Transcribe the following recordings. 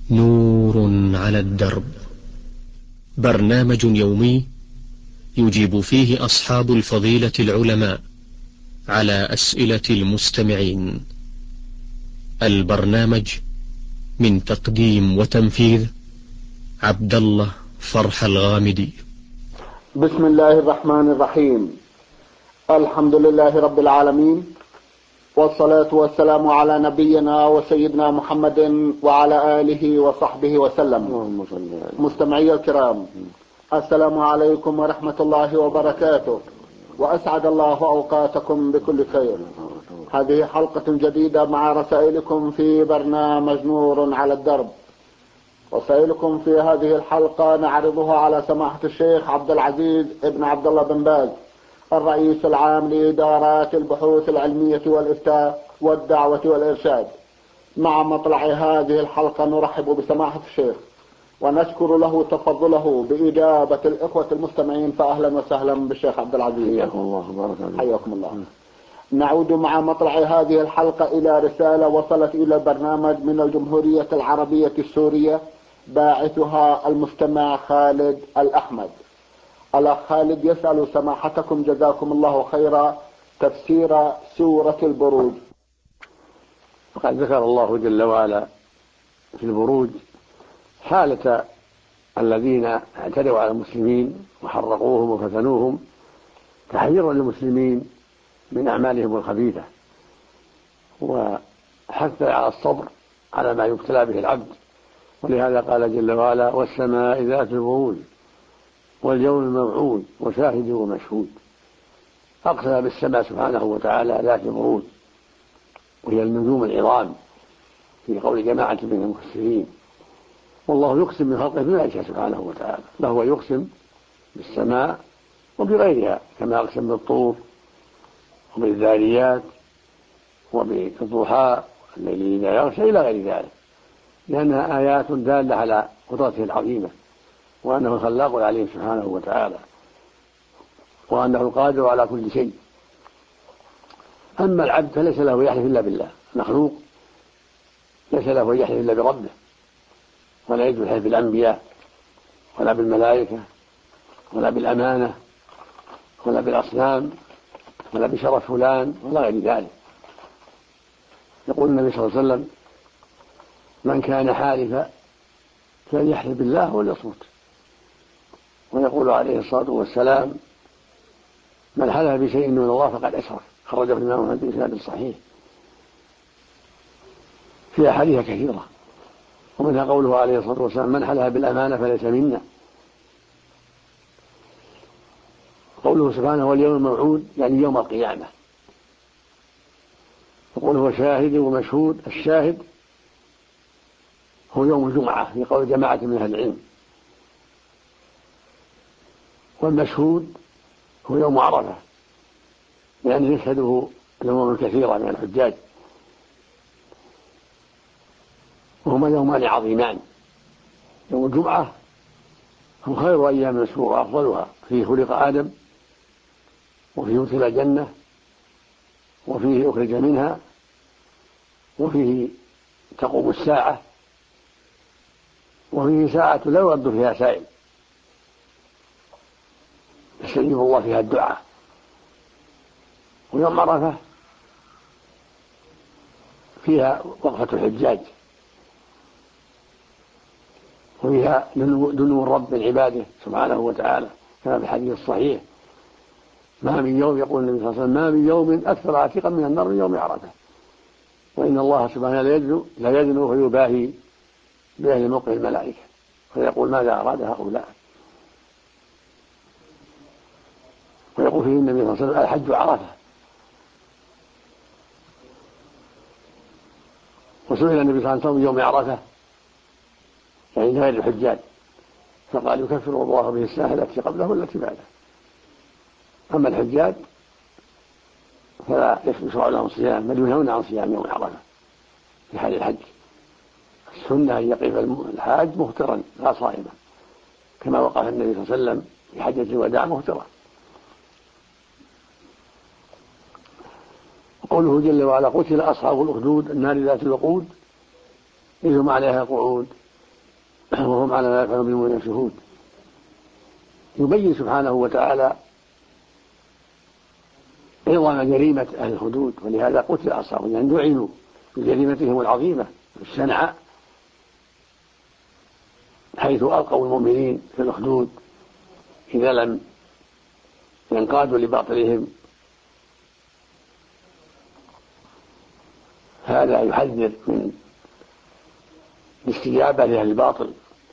نور على الدرب، برنامج يومي يجيب فيه أصحاب الفضيلة العلماء على أسئلة المستمعين. البرنامج من تقديم وتنفيذ عبد الله فرح الغامدي. بسم الله الرحمن الرحيم. الحمد لله رب العالمين، والصلاة والسلام على نبينا وسيدنا محمد وعلى آله وصحبه وسلم. مستمعي الكرام، السلام عليكم ورحمة الله وبركاته، وأسعد الله أوقاتكم بكل خير. هذه حلقة جديدة مع رسائلكم في برنامج نور على الدرب. رسائلكم في هذه الحلقة نعرضها على سماحة الشيخ عبد العزيز ابن عبد الله بن باز، الرئيس العام لإدارات البحوث العلمية والإفتاء والدعوة والإرشاد. مع مطلع هذه الحلقة نرحب بسماحة الشيخ ونشكر له تفضله بإجابة الإخوة المستمعين، فأهلا وسهلا بالشيخ عبد العزيز. حياكم الله وبارك. حياكم الله. نعود مع مطلع هذه الحلقة إلى رسالة وصلت إلى البرنامج من الجمهورية العربية السورية، باعثها المستمع خالد الأحمد. الأخ خالد يسأل سماحتكم جزاكم الله خيرا تفسير سورة البروج. وقد ذكر الله جل وعلا في البروج حالة الذين اعتدوا على المسلمين وحرقوهم وفتنوهم تحذيرا للمسلمين من أعمالهم الخبيثة، وحث على الصبر على ما يبتلى به العبد. ولهذا قال جل وعلا: والسماء ذات البروج واليوم الموعود وشاهد ومشهود. أقسم بالسماء سبحانه وتعالى ذات البروج، وهي النجوم العظام في قول جماعة من المفسرين. والله يقسم من خلقه بما يشاء سبحانه وتعالى، فهو يقسم بالسماء وبغيرها، كما أقسم بالطور وبالذاريات وبالضحى والليل إذا يغشى إلى غير ذلك، لأنها آيات دالة على قدرته العظيمة، وأنه الخلاق العليم سبحانه وتعالى، وأنه القادر على كل شيء. أما العبد فليس له يحلف إلا بالله، مخلوق ليس له يحلف إلا بربه، ولا يجوز الحلف بالأنبياء ولا بالملائكة ولا بالأمانة ولا بالأصنام ولا بشرف فلان ولا غير ذلك. يقول النبي صلى الله عليه وسلم: من كان حالفا فليحلف بالله وليصمت. ويقول عليه الصلاة والسلام: من حلف بشيء من الله فقد أشرك. خرجه الإمام أحمد بإسناد صحيح. في أحاديث كثيرة، ومنها قوله عليه الصلاة والسلام: من حلف بالأمانة فليس منا. قوله سبحانه: واليوم الموعود، يعني يوم القيامة. وقوله شاهد ومشهود. الشاهد هو يوم الجمعة في قول جماعة من أهل العلم، والمشهود هو يوم عرفة، لأنه يشهده الأمم الكثيرة من الحجاج، وهما يومان عظيمان. يوم الجمعة هو خير أيام الأسبوع وأفضلها، فيه خلق آدم، وفيه أدخل الجنة، وفيه أخرج منها، وفيه تقوم الساعة، وفيه ساعة لا يرد فيها سائل، يستجيب الله فيها الدعاء. ويوم عرفة فيها وقفة الحجاج، وفيها دنو الرب من عباده سبحانه وتعالى، كما في الحديث الصحيح: ما من يوم، يقول النبي صلى الله عليه وسلم: ما من يوم أكثر عاتقا من النار من يوم عرفة، وإن الله سبحانه لا يدنو فيباهي بأهل موقع الملائكة، فيقول: ماذا أراد هؤلاء؟ ويقول فيه النبي صلى الله عليه وسلم: الحج عرفة. وسئل النبي صلى الله عليه وسلم يوم عرفة، يعني غير الحجاج، فقال: يكفر الله به السنة التي قبله والتي بعده. أما الحجاج فلا يشرع لهم صيام، بل ينهون عن صيام يوم عرفة في حال الحج. السنة أن يقف الحاج مفطرا لا صائما، كما وقف النبي صلى الله عليه وسلم في حجة الوداع مفطرا. وقوله جل وعلا: قتل أصحاب الأخدود النار ذات الوقود إذ هم عليها قعود وهم على ما يفعلون بالمؤمنين شهود. يبين سبحانه وتعالى عظم جريمة أهل الحدود، ولهذا قتل أصحابهم لأن دعنوا بجريمتهم العظيمة الشنعاء، حيث ألقوا المؤمنين في الأخدود إذا لم ينقادوا لباطلهم. هذا يحذر من الاستجابة لأهل الباطل،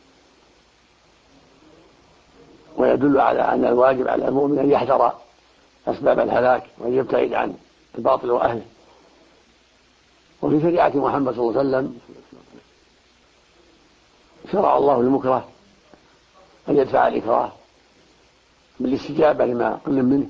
ويدل على أن الواجب على المؤمن أن يحذر أسباب الهلاك وأن يبتعد عن الباطل وأهله. وفي شريعة محمد صلى الله عليه وسلم شرع الله للمكره أن يدفع الإكراه بالاستجابة لما كل منه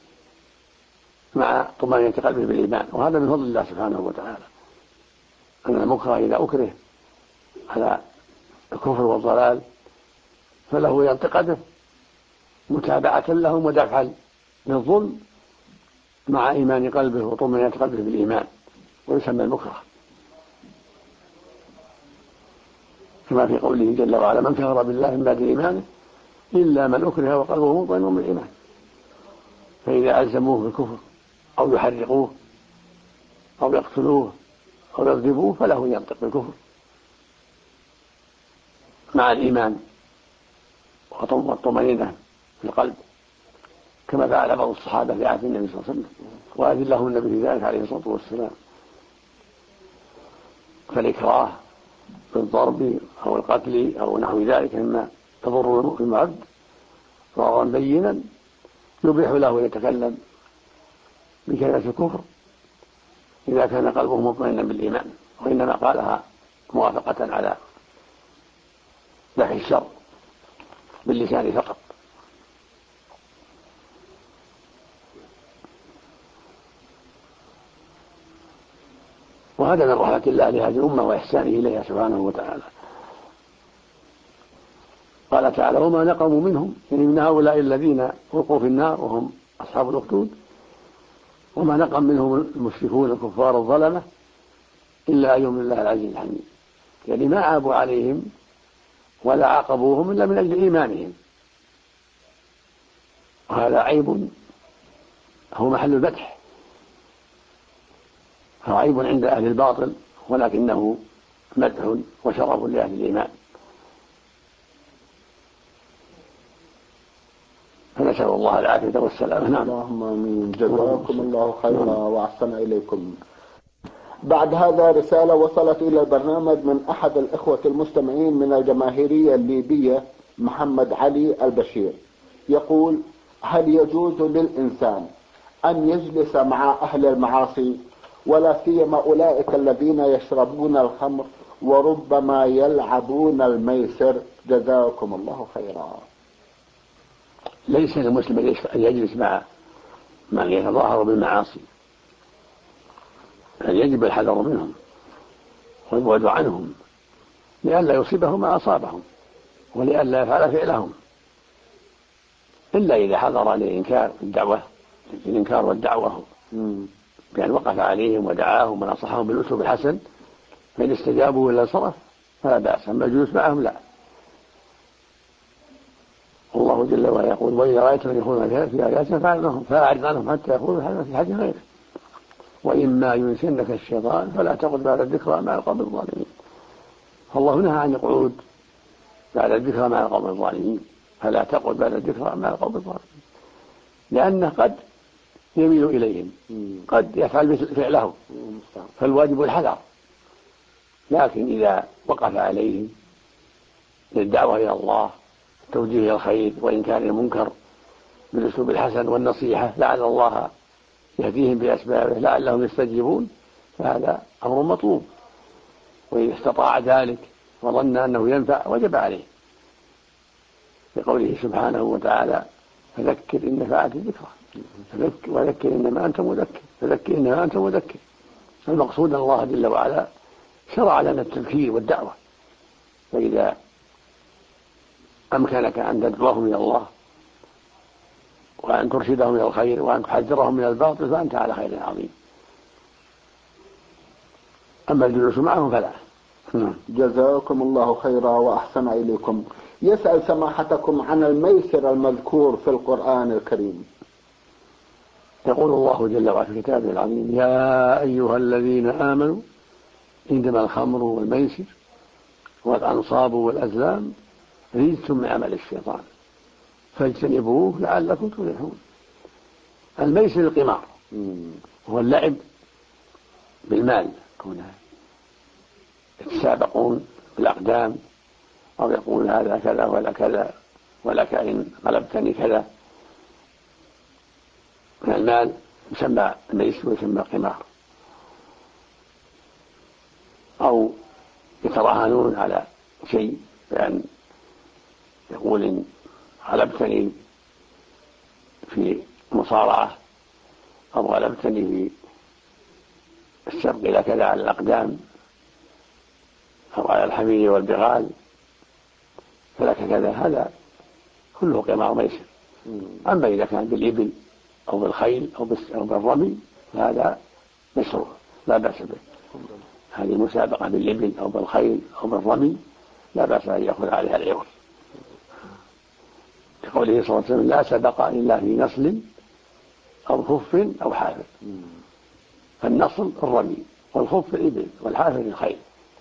مع طمأنينة قلبه بالإيمان، وهذا من فضل الله سبحانه وتعالى، أن المكره إذا أكره على الكفر والضلال فله ينتقده متابعة لهم ودفعا للظلم مع إيمان قلبه وطمأنينة قلبه بالإيمان، ويسمى المكره، كما في قوله جل وعلا: من كفر بالله من بعد إيمانه إلا من أكره وقلبه مطمئن بالإيمان. فإذا ألزموه بالكفر أو يحرقوه أو يقتلوه أو يغضبوه فله ينطق بالكفر مع الإيمان والطمأنينة في القلب، كما فعل بعض الصحابة في عهد النبي صلى الله عليه وسلم وأذن لهم النبي في ذلك عليه الصلاة والسلام. فالإكراه بالضرب أو القتل أو نحو ذلك مما تضر المؤمن العبد ضررا بينا يبيح له أن يتكلم بكلمة الكفر إذا كان قلبه مطمئنا بالإيمان، وإنما قالها موافقة على دفع الشر باللسان فقط. وهذا من رحمة الله لهذه الأمة وإحسانه إليها سبحانه وتعالى. قال تعالى: وما نقموا منهم، يعني من هؤلاء الذين وقعوا في النار وهم أصحاب الأخدود، وما نقم منهم المشركون الكفار الظلمة إلا أن يؤمنوا الله العزيز الحميد، يعني ما عابوا عليهم ولا عاقبوهم إلا من أجل إيمانهم، وهذا عيب هو محل البدح، هو عيب عند أهل الباطل ولكنه مدح وشرف لأهل الإيمان. فنسأل الله العافية والسلامة. نعم. اللهم آمين. جزاكم الله خيرا وأحسن إليكم. بعد هذا رسالة وصلت إلى البرنامج من أحد الإخوة المستمعين من الجماهيرية الليبية، محمد علي البشير، يقول: هل يجوز للإنسان أن يجلس مع أهل المعاصي ولا سيما أولئك الذين يشربون الخمر وربما يلعبون الميسر؟ جزاكم الله خيرا. ليس للمسلم أن يجلس مع من يتظاهر بالمعاصي، يعني يجب الحذر منهم والبعد عنهم لئلا يصيبهم ما أصابهم ولئلا يفعل فعلهم، إلا إذا حضر الإنكار والدعوة بأن وقف عليهم ودعاهم ونصحهم بالأسلوب الحسن، فإن استجابوا إلى الصرف فلا بأس، أما الجلوس معهم لا. الله جل وعلا يقول: وإذا رأيتهم يخوضون في آياتنا فأعرض عنهم حتى يخوضوا في حديث غيره، وإما ينسنك الشيطان فلا تقعد بعد الذكرى مع القوم الظالمين. فالله نهى عن القعود بعد الذكرى مع القوم الظالمين، فلا تقعد بعد الذكرى مع القوم الظالمين، لأنه قد يميل إليهم، قد يفعل فعلهم، فالواجب الحذر. لكن إذا وقف عليهم للدعوة إلى الله، توجيه إلى الخير وإنكار المنكر بالأسلوب الحسن والنصيحة، لعل الله يهديهم بأسبابه لعلهم يستجيبون، فهذا أمر مطلوب. وإذا استطاع ذلك وظن أنه ينفع وجب عليه، لقوله سبحانه وتعالى: فذكر إن نفعت الذكرى، وذكر إنما أنت مذكر، فذكر إنما أنت مذكر. المقصود أن الله جل وعلا شرع لنا التذكير والدعوة، فإذا أمكنك أن تدعوهم إلى الله وأن ترشدهم إلى الخير وأن تحذرهم من الباطل فأنت على خير عظيم. أما الجلوس معهم فلا. جزاكم الله خيرا وأحسن إليكم. يسأل سماحتكم عن الميسر المذكور في القرآن الكريم. يقول الله جل وعلا في كتابه العظيم: يا أيها الذين آمنوا إنما الخمر والميسر والأنصاب والأزلام رجس من عمل الشيطان فاجتنبوه لعلكم تفلحون. الميسر القمار هو اللعب بالمال، كونها يتسابقون بالأقدام أو يقول هذا كذا ولا كذا ولك إن غلبتني كذا من المال، يسمى الميسر ويسمى قمار. أو يتراهنون على شيء بأن يقول إن غلبتني في مصارعة أو غلبتني في السبق إلى كذا على الأقدام أو على الحمير والبغال فلك كذا، هذا كله قمار ميسر. أما إذا كان بالإبل أو بالخيل أو بالرمي فهذا مشروع لا بأس به. هذه مسابقة بالإبل أو بالخيل أو بالرمي لا بأس أن يأخذ عليها العوض، كقوله صلى الله عليه وسلم: لا سبق إلا في نصل أو خف أو حافر. فالنصل الرمي والخف الإبل والحافر الخيل.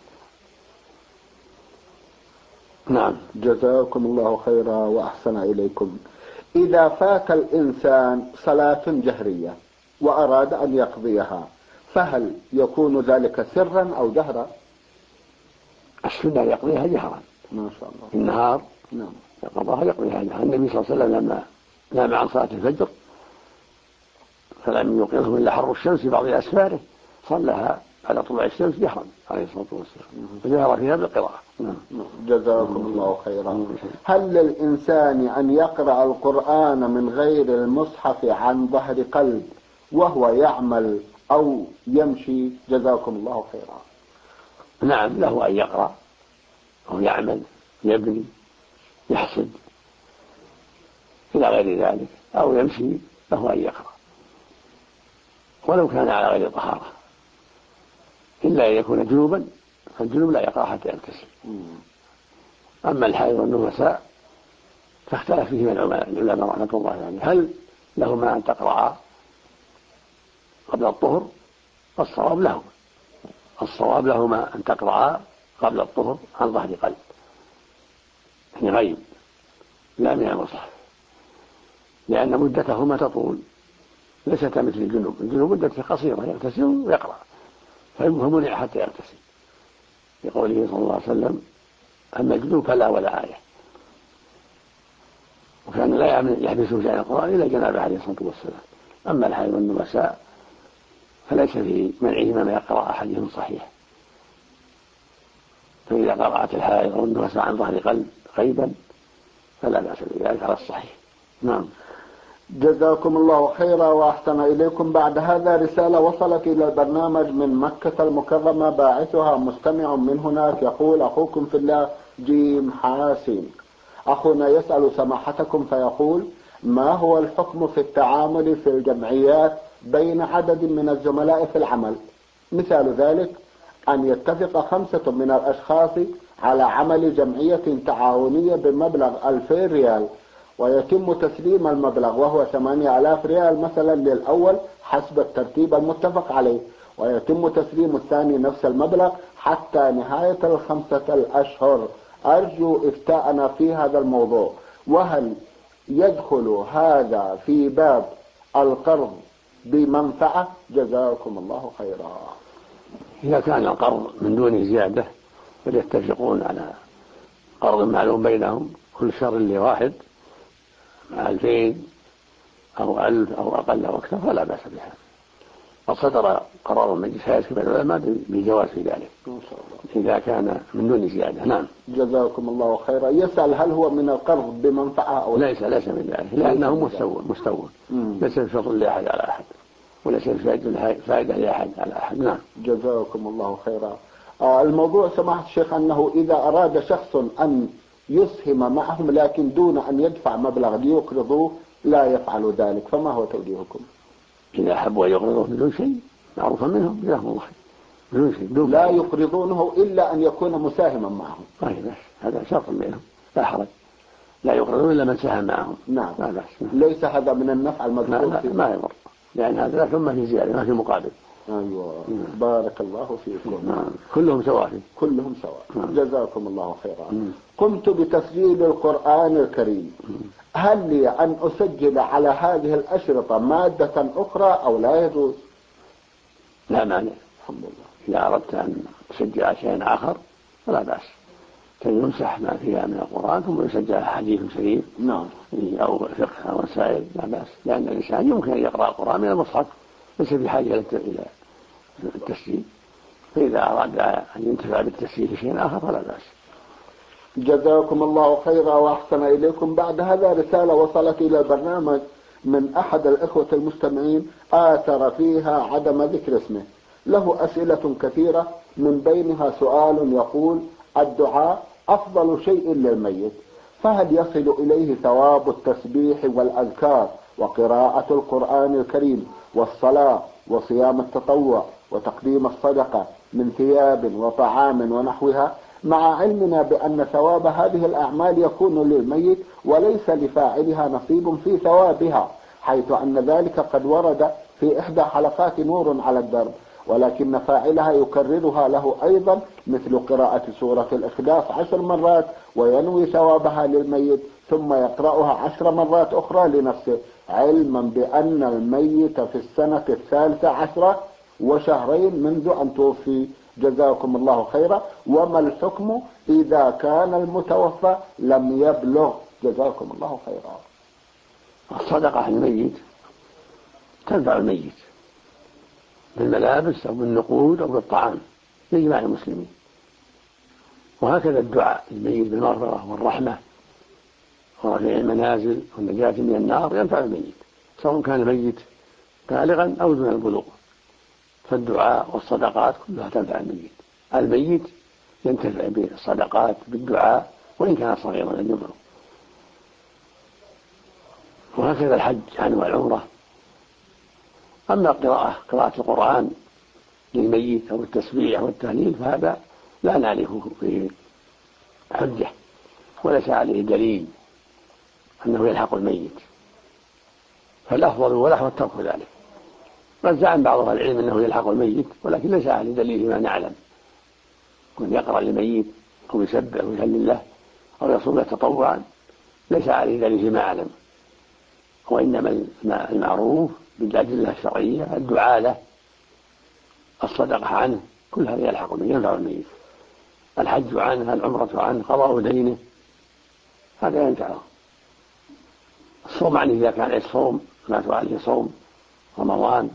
نعم. جزاكم الله خيرا وأحسن إليكم. إذا فات الإنسان صلاة جهرية وأراد أن يقضيها فهل يكون ذلك سرا أو جهرا؟ السنة يقضيها جهرا ما شاء الله. في النهار نعم يقضيها جهرا. النبي صلى الله عليه وسلم لما نام عن صلاة الفجر فلم يوقظه إلا حر الشمس في بعض أسفاره صلىها على طلوع الشمس جهرا عليه الصلاة والسلام وجهر فيها بالقراءة. جزاكم الله خيرا. هل للإنسان أن يقرأ القرآن من غير المصحف عن ظهر قلب وهو يعمل أو يمشي؟ جزاكم الله خيرا. نعم، له أن يقرأ أو يعمل يبني يحسد إلى غير ذلك أو يمشي، له أن يقرأ ولو كان على غير طهارة، إلا أن يكون جنوبا، فالجنوب لا يقرأ حتى يغتسل. أما الحائض والنفساء فاختلف فيه العلماء رحمة الله عليهم: هل لهما أن تقرأ قبل الطهر؟ الصواب لهما أن تقرأ قبل الطهر عن ظهر قلب، يعني غيب لا من المصحف، لأن مدتهما تطول ليست مثل الجنوب مدته قصيرة، يغتسل ويقرأ فمنع حتى يغتسل، لقوله صلى الله عليه وسلم: أما الجنوب فلا ولا آية. وكان لا يحبسه شأن القرآن إلا جنابه عليه الصلاة والسلام. أما الحائض والنفساء فليس في منعهما ما يقرأ أحدهم صحيح، فإذا قرأت الحائض والنفساء عن ظهر قلب غيبا فلا بأس بذلك على الصحيح. نعم. جزاكم الله خيرا وأحسن إليكم. بعد هذا رسالة وصلت إلى البرنامج من مكة المكرمة، باعثها مستمع من هناك، يقول: أخوكم في الله جيم حاسين. أخونا يسأل سماحتكم فيقول: ما هو الحكم في التعامل في الجمعيات بين عدد من الزملاء في العمل؟ مثال ذلك أن يتفق 5 من الأشخاص على عمل جمعية تعاونية بمبلغ 2000 ريال، ويتم تسليم المبلغ وهو 8000 ريال مثلا للأول حسب الترتيب المتفق عليه، ويتم تسليم الثاني نفس المبلغ حتى نهاية 5 أشهر. أرجو إفتاءنا في هذا الموضوع، وهل يدخل هذا في باب القرض بمنفعة؟ جزاكم الله خيرا. إذا كان القرض من دون زيادة فليتفقون على قرض معلوم بينهم كل شهر لواحد 2000 أو 1000 أو أقل أو أكثر فلا بأس بها. وصدر قرار مجلس هيئة كبار العلماء بجواز في ذلك إذا كان من دون زيادة. نعم. جزاكم الله خيرا. يسأل: هل هو من القرض بمنفعة أو ليس من ذلك، لأنه مستوى ليس بشرط لأحد على أحد وليس فائدة لأحد على أحد. نعم. جزاكم الله خيرا. الموضوع سماحة الشيخ أنه إذا أراد شخص أن يسهم معهم لكن دون أن يدفع مبلغ ليقرضوه لا يفعل ذلك، فما هو توجيهكم؟ إذا أحبوا أن يقرضوه بدون شيء معروفا منهم جزاهم الله خير، لا يقرضونه إلا أن يكون مساهما معهم. طيب بس هذا شرط منهم لا حرج، لا يقرضون إلا من ساهم معهم. نعم. لا بس. ليس هذا من النفع المذكور فيه. ما يضر، لأن هذا ثم في زيادة ما في مقابل. أيوة. بارك الله فيكم. كلهم سواء. كلهم سواء. جزاكم الله خيرا. قمت بتسجيل القرآن الكريم، هل لي أن أسجل على هذه الأشرطة مادة أخرى أو لا يجوز؟ لا مانع. الحمد لله. إذا أردت أن تسجل شيئا آخر فلا بأس، يمسح ما فيها من القرآن ثم يسجل حديث شريف. نعم. أو فقه أو مسائل لا بأس، لأن الإنسان يمكن أن يقرأ القرآن من المصحف ليس بحاجة إلى التسجيل، فإذا أراد أن ينتفع بالتسجيل في شيء آخر فلا بأس. جزاكم الله خيرا وأحسن إليكم. بعد هذا رسالة وصلت إلى البرنامج من أحد الإخوة المستمعين آثر فيها عدم ذكر اسمه، له أسئلة كثيرة، من بينها سؤال يقول: الدعاء أفضل شيء للميت، فهل يصل إليه ثواب التسبيح والأذكار وقراءة القرآن الكريم والصلاة وصيام التطوع وتقديم الصدقة من ثياب وطعام ونحوها، مع علمنا بأن ثواب هذه الأعمال يكون للميت وليس لفاعلها نصيب في ثوابها، حيث أن ذلك قد ورد في إحدى حلقات نور على الدرب، ولكن فاعلها يكررها له أيضا، مثل قراءة سورة الإخلاص 10 مرات وينوي ثوابها للميت ثم يقرأها 10 مرات أخرى لنفسه، علما بأن الميت في السنة 13 وشهرين منذ أن توفي. جزاكم الله خيرا. وما الحكم إذا كان المتوفى لم يبلغ؟ جزاكم الله خيرا. الصدقة على الميت تنفع الميت بالملابس أو بالنقود أو بالطعام لجميع المسلمين، وهكذا الدعاء للميت بالمغفرة والرحمة ورفع المنازل والنجاة من النار ينفع الميت سواء كان الميت بالغا أو دون البلوغ، فالدعاء والصدقات كلها تنفع الميت. الميت ينتفع بالصدقات بالدعاء وإن كان صغيرا لم يبلغ. وهكذا الحج عنه والعمرة. أما قراءة القرآن للميت أو التسبيح والتهليل فهذا لا نعرف فيه حجة وليس عليه دليل أنه يلحق الميت، فالأفضل والأحوط ترك ذلك. قد زعم بعض أهل العلم أنه يلحق الميت ولكن ليس عليه دليل ما نعلم، كن يقرأ للميت أو يسبح ويهلل له أو يصوم له تطوعا ليس عليه دليل فيما أعلم، وإنما المعروف بالأدلة الشرعية الدعاء له، الصدقة عنه، كل هذا يلحق به ينفع الميت. الحج عنه، العمرة عنه، قضاء دينه هذا ينفعه. الصوم عنه إذا كان الصوم مات عليه صوم رمضان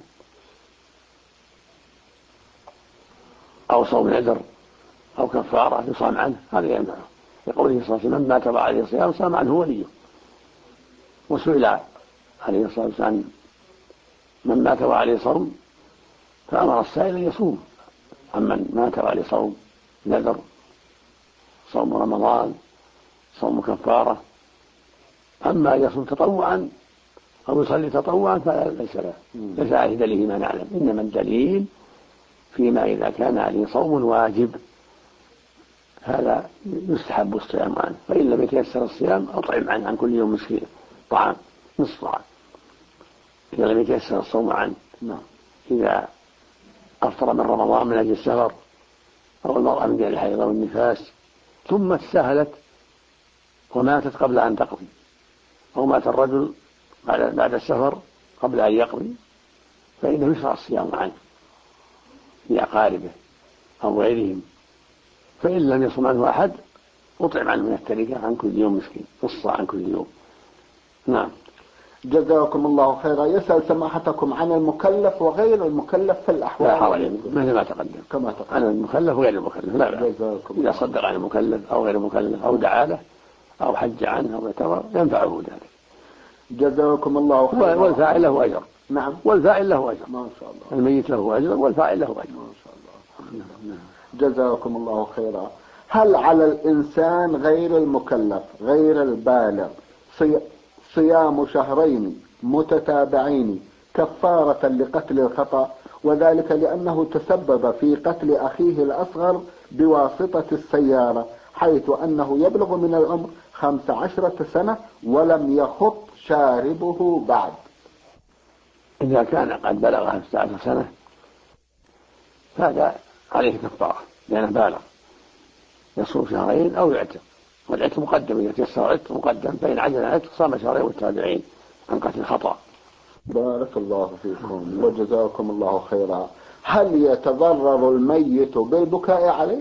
أو صوم نذر أو كفارة يصام عنه هذا ينفعه، لقوله صلى الله عليه وسلم: من مات وعليه صيام صام عنه وليه. وسئل عليه الصلاة والسلام من مات وعليه صوم فأمر السائل أن يصوم عمن مات وعليه صوم نذر، صوم رمضان، صوم كفارة. أما يصوم تطوعا أو يصلي تطوعا فليس عليه دليل ما نعلم، إنما الدليل فيما إذا كان عليه صوم واجب هذا يستحب الصيام عنه، فإن لم يتيسر الصيام أطعم عنه عن كل يوم مسكين طعام نصف طعام إذا لم يتيسر الصوم عنه. إذا أفطر من رمضان من أجل السفر أو المرأة من أجل الحيض والنفاس ثم تساهلت وماتت قبل أن تقضي، أو مات الرجل بعد السفر قبل أن يقضي، فإنه يشرع الصيام عنه لأقاربه أو غيرهم، فإن لم يصم عنه أحد أطعم عنه من التركة عن كل يوم مسكين نصف عن كل يوم. نعم. جزاكم الله خيرا. يسأل سماحتكم عن المكلف وغير المكلف في الأحوال. لا حرج مثل ما تقدم، كما تقدم، عن المكلف وغير المكلف لا بأس. إذا صدق عن المكلف أو غير المكلف أو دعا له أو حج عنه أو اعتمر ينفعه ذلك. جزاكم الله خيرا. والفاعل له أجر. نعم. والفاعل له أجر ما شاء الله. الميت له أجر والفاعل له أجر. ما شاء الله. جزاكم الله خيرا. هل على الإنسان غير المكلف غير البالغ صيام شهرين متتابعين كفارة لقتل الخطأ، وذلك لأنه تسبب في قتل أخيه الأصغر بواسطة السيارة، حيث أنه يبلغ من العمر 15 سنة ولم يخط شاربه بعد. إذا كان قد بلغ 15 سنة فهذا عليه كفارة لأنه بالغ، يصوم شهرين أو يعتق، والعتق مقدم، إذا تيسر العتق مقدم، فإن عجز العتق صام شهرين متتابعين عن قتل الخطأ. بارك الله فيكم وجزاكم الله خيرا. هل يتضرر الميت بالبكاء عليه؟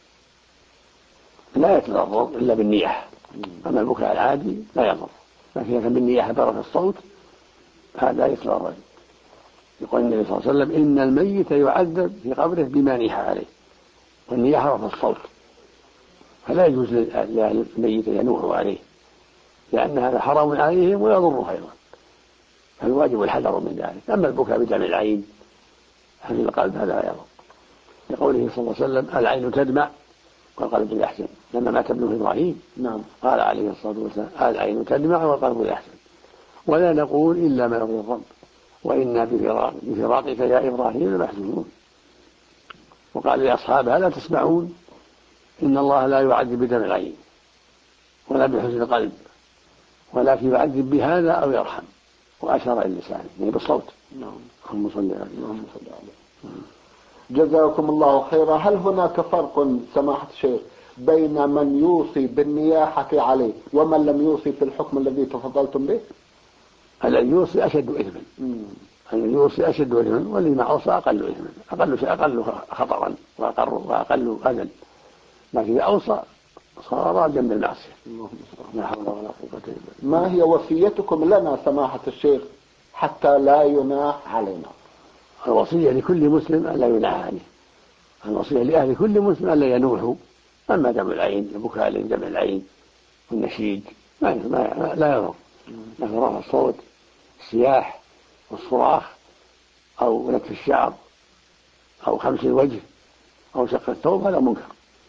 لا يتضرر إلا بالنياحة، أما البكاء العادي لا يضر، لكن إذا كان بالنياحة ضرر الصوت هذا يتضرر. يقول النبي صلى الله عليه وسلم إن الميت يعذب في قبره بما نيح عليه، والنياحة رفع الصوت، فلا يجوز للميت أن ينوح عليه، لأن هذا حرام عليهم ويضره أيضا، فالواجب الحذر من ذلك. أما البكاء بدمع العين في القلب هذا لا يضر، لقوله صلى الله عليه وسلم العين تدمع والقلب يحزن. لما مات ابنه إبراهيم قال عليه الصلاة والسلام العين تدمع والقلب يحزن، ولا نقول إلا ما يرضي الرب وإنا بفراقك يا إبراهيم لمحزونون. وقال لأصحابها لا تسمعون إن الله لا يعذب بدمع العين ولا بحزن القلب، ولكن يعذب بهذا أو يرحم، وأشار إلى لسانه يعني بالصوت. اللهم صل عليه. جزاكم الله خيرا. هل هناك فرق سماحة الشيخ بين من يوصي بالنياحة عليه ومن لم يوصي في الحكم الذي تفضلتم به؟ الذي يوصي أشد إثما، الذي يوصي أشد إثما، والذي مع أوصى أقل إثما، أقل خطرا وأقل أذى، لكن إذا أوصى صار جنب المعصية. لا حول ولا قوة إلا بالله. ما هي وصيتكم لنا سماحة الشيخ حتى لا يناح علينا؟ الوصية لكل مسلم ألا يناح عليه، الوصية لأهل كل مسلم ألا ينوحوا. أما دمع العين البكاء لدمع العين والنشيد لا يضر، لكن رفع الصوت السياح والصراخ أو نتف الشعر أو خمس الوجه أو شق الثوب هذا منكر.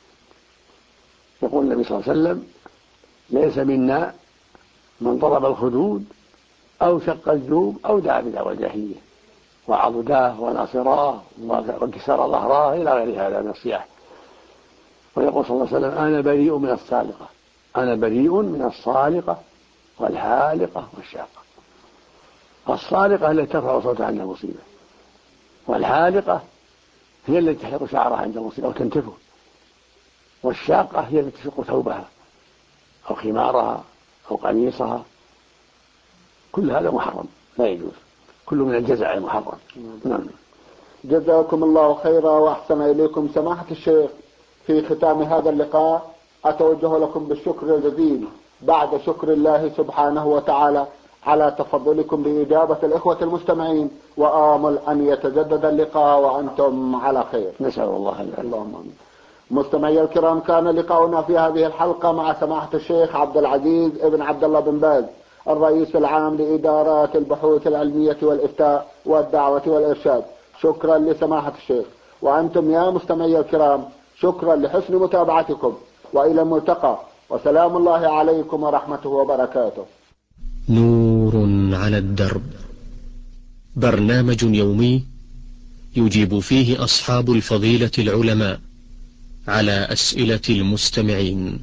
يقول النبي صلى الله عليه وسلم ليس منا من ضرب الخدود أو شق الجوب أو دعا بدعوى الجاهلية وعضداه وناصراه وانكسر ظهراه إلى غير هذا من الصياح. ويقول صلى الله عليه وسلم أنا بريء من السالقة، أنا بريء من الصالقة والحالقة والشاقة. الصالقة التي ترفع صوتها عند المصيبة، والحالقة هي التي تحلق شعرها عند المصيبة أو تنتفه، والشاقة هي التي تشق ثوبها أو خمارها أو قميصها. كل هذا محرم لا يجوز، كل من الجزع المحرم. نعم. جزاكم الله خيرا وأحسن إليكم سماحة الشيخ. في ختام هذا اللقاء أتوجه لكم بالشكر الجزيل بعد شكر الله سبحانه وتعالى على تفضلكم بإجابة الإخوة المستمعين، وآمل أن يتجدد اللقاء وأنتم على خير. نسأل الله اللهم آمين. مستمعي الكرام، كان لقاؤنا في هذه الحلقة مع سماحة الشيخ عبد العزيز ابن عبد الله بن باز، الرئيس العام لإدارات البحوث العلمية والإفتاء والدعوة والإرشاد. شكرا لسماحة الشيخ. وأنتم يا مستمعي الكرام شكرا لحسن متابعتكم، وإلى الملتقى، وسلام الله عليكم ورحمته وبركاته. نور على الدرب، برنامج يومي يجيب فيه أصحاب الفضيلة العلماء على أسئلة المستمعين.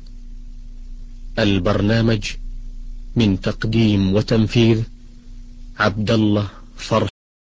البرنامج من تقديم وتنفيذ عبد الله فرح.